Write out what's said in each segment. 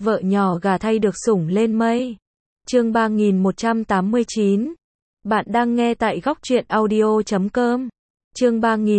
Vợ nhỏ gà thay được sủng lên mây. Chương 3189. Bạn đang nghe tại góc truyện audio.com. Chương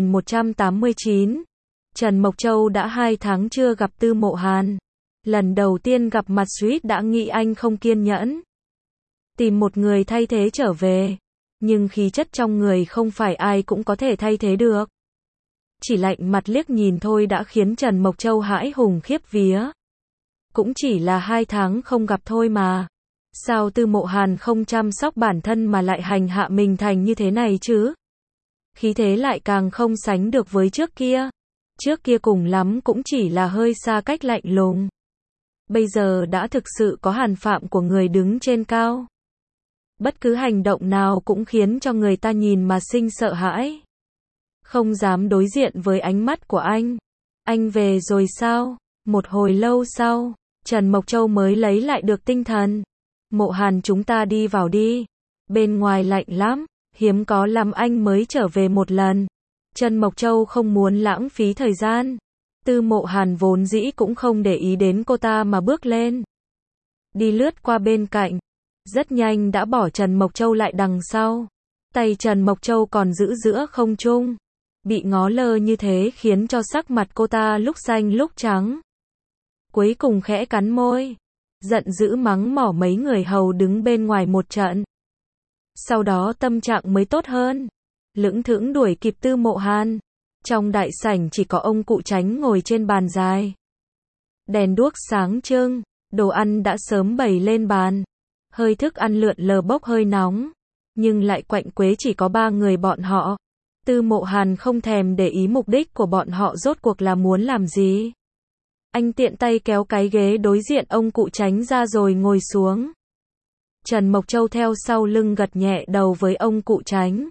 3189. Trần Mộc Châu đã 2 tháng chưa gặp Tư Mộ Hàn. Lần đầu tiên gặp mặt suýt đã nghĩ anh không kiên nhẫn. Tìm một người thay thế trở về. Nhưng khí chất trong người không phải ai cũng có thể thay thế được. Chỉ lạnh mặt liếc nhìn thôi đã khiến Trần Mộc Châu hãi hùng khiếp vía. Cũng chỉ là 2 tháng không gặp thôi mà. Sao Tư Mộ Hàn không chăm sóc bản thân mà lại hành hạ mình thành như thế này chứ? Khí thế lại càng không sánh được với trước kia. Trước kia cùng lắm cũng chỉ là hơi xa cách lạnh lùng. Bây giờ đã thực sự có hàn phạm của người đứng trên cao. Bất cứ hành động nào cũng khiến cho người ta nhìn mà sinh sợ hãi. Không dám đối diện với ánh mắt của anh. Anh về rồi sao? Một hồi lâu sau, Trần Mộc Châu mới lấy lại được tinh thần. Mộ Hàn, chúng ta đi vào đi. Bên ngoài lạnh lắm, hiếm có lắm anh mới trở về một lần. Trần Mộc Châu không muốn lãng phí thời gian. Tư Mộ Hàn vốn dĩ cũng không để ý đến cô ta mà bước lên. Đi lướt qua bên cạnh. Rất nhanh đã bỏ Trần Mộc Châu lại đằng sau. Tay Trần Mộc Châu còn giữ giữa không trung. Bị ngó lơ như thế khiến cho sắc mặt cô ta lúc xanh lúc trắng. Cuối cùng khẽ cắn môi. Giận dữ mắng mỏ mấy người hầu đứng bên ngoài một trận. Sau đó tâm trạng mới tốt hơn. Lững thững đuổi kịp Tư Mộ Hàn. Trong đại sảnh chỉ có ông cụ Tránh ngồi trên bàn dài. Đèn đuốc sáng trưng, đồ ăn đã sớm bày lên bàn. Hơi thức ăn lượn lờ bốc hơi nóng. Nhưng lại quạnh quế chỉ có 3 người bọn họ. Tư Mộ Hàn không thèm để ý mục đích của bọn họ rốt cuộc là muốn làm gì. Anh tiện tay kéo cái ghế đối diện ông cụ Tránh ra rồi ngồi xuống. Trần Mộc Châu theo sau lưng gật nhẹ đầu với ông cụ Tránh.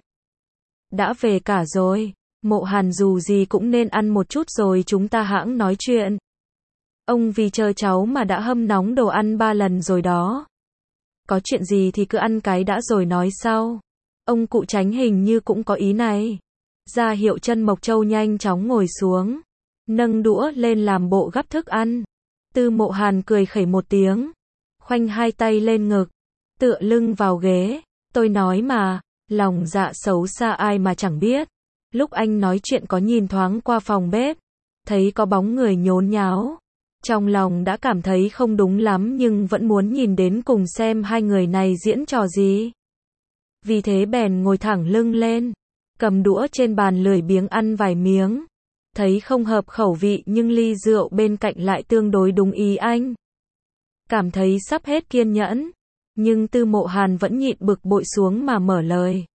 Đã về cả rồi. Mộ Hàn, dù gì cũng nên ăn một chút rồi chúng ta hãng nói chuyện. Ông vì chờ cháu mà đã hâm nóng đồ ăn 3 lần rồi đó. Có chuyện gì thì cứ ăn cái đã rồi nói sau. Ông cụ Tránh hình như cũng có ý này. Ra hiệu Trần Mộc Châu nhanh chóng ngồi xuống. Nâng đũa lên làm bộ gắp thức ăn. Tư Mộ Hàn cười khẩy một tiếng. Khoanh 2 tay lên ngực. Tựa lưng vào ghế. Tôi nói mà. Lòng dạ xấu xa ai mà chẳng biết. Lúc anh nói chuyện có nhìn thoáng qua phòng bếp. Thấy có bóng người nhốn nháo. Trong lòng đã cảm thấy không đúng lắm nhưng vẫn muốn nhìn đến cùng xem hai người này diễn trò gì. Vì thế bèn ngồi thẳng lưng lên. Cầm đũa trên bàn lười biếng ăn vài miếng. Thấy không hợp khẩu vị nhưng ly rượu bên cạnh lại tương đối đúng ý anh. Cảm thấy sắp hết kiên nhẫn. Nhưng Tư Mộ Hàn vẫn nhịn bực bội xuống mà mở lời.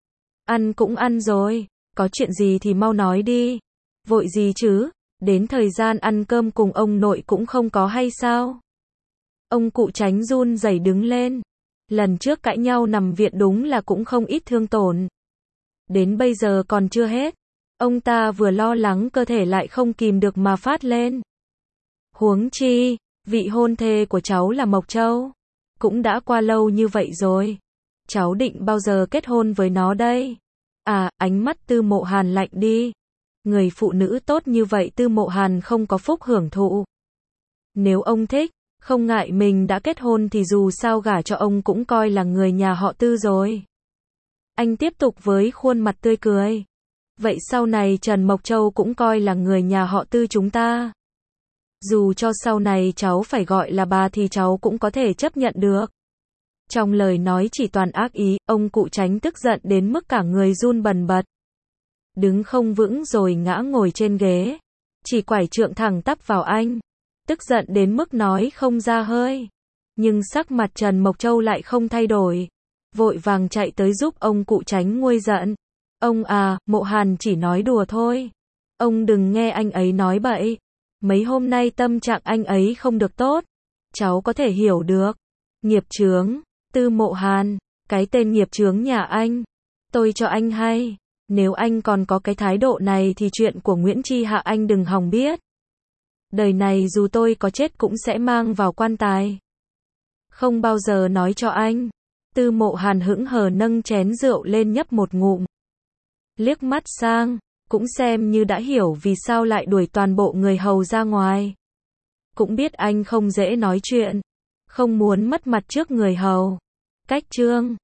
Ăn cũng ăn rồi. Có chuyện gì thì mau nói đi. Vội gì chứ? Đến thời gian ăn cơm cùng ông nội cũng không có hay sao? Ông cụ Tránh run rẩy đứng lên. Lần trước cãi nhau nằm viện đúng là cũng không ít thương tổn. Đến bây giờ còn chưa hết. Ông ta vừa lo lắng cơ thể lại không kìm được mà phát lên. Huống chi, vị hôn thê của cháu là Mộc Châu. Cũng đã qua lâu như vậy rồi. Cháu định bao giờ kết hôn với nó đây? À, ánh mắt Tư Mộ Hàn lạnh đi. Người phụ nữ tốt như vậy Tư Mộ Hàn không có phúc hưởng thụ. Nếu ông thích, không ngại mình đã kết hôn thì dù sao gả cho ông cũng coi là người nhà họ Tư rồi. Anh tiếp tục với khuôn mặt tươi cười. Vậy sau này Trần Mộc Châu cũng coi là người nhà họ Tư chúng ta. Dù cho sau này cháu phải gọi là bà thì cháu cũng có thể chấp nhận được. Trong lời nói chỉ toàn ác ý, ông cụ Tránh tức giận đến mức cả người run bần bật. Đứng không vững rồi ngã ngồi trên ghế. Chỉ quải trượng thẳng tắp vào anh. Tức giận đến mức nói không ra hơi. Nhưng sắc mặt Trần Mộc Châu lại không thay đổi. Vội vàng chạy tới giúp ông cụ Tránh nguôi giận. Ông à, Mộ Hàn chỉ nói đùa thôi. Ông đừng nghe anh ấy nói bậy. Mấy hôm nay tâm trạng anh ấy không được tốt. Cháu có thể hiểu được. Nghiệp chướng. Tư Mộ Hàn. Cái tên nghiệp chướng nhà anh. Tôi cho anh hay. Nếu anh còn có cái thái độ này thì chuyện của Nguyễn Chi Hạ anh đừng hòng biết. Đời này dù tôi có chết cũng sẽ mang vào quan tài. Không bao giờ nói cho anh. Tư Mộ Hàn hững hờ nâng chén rượu lên nhấp một ngụm. Liếc mắt sang, cũng xem như đã hiểu vì sao lại đuổi toàn bộ người hầu ra ngoài. cũng biết anh không dễ nói chuyện, không muốn mất mặt trước người hầu. Cách Trương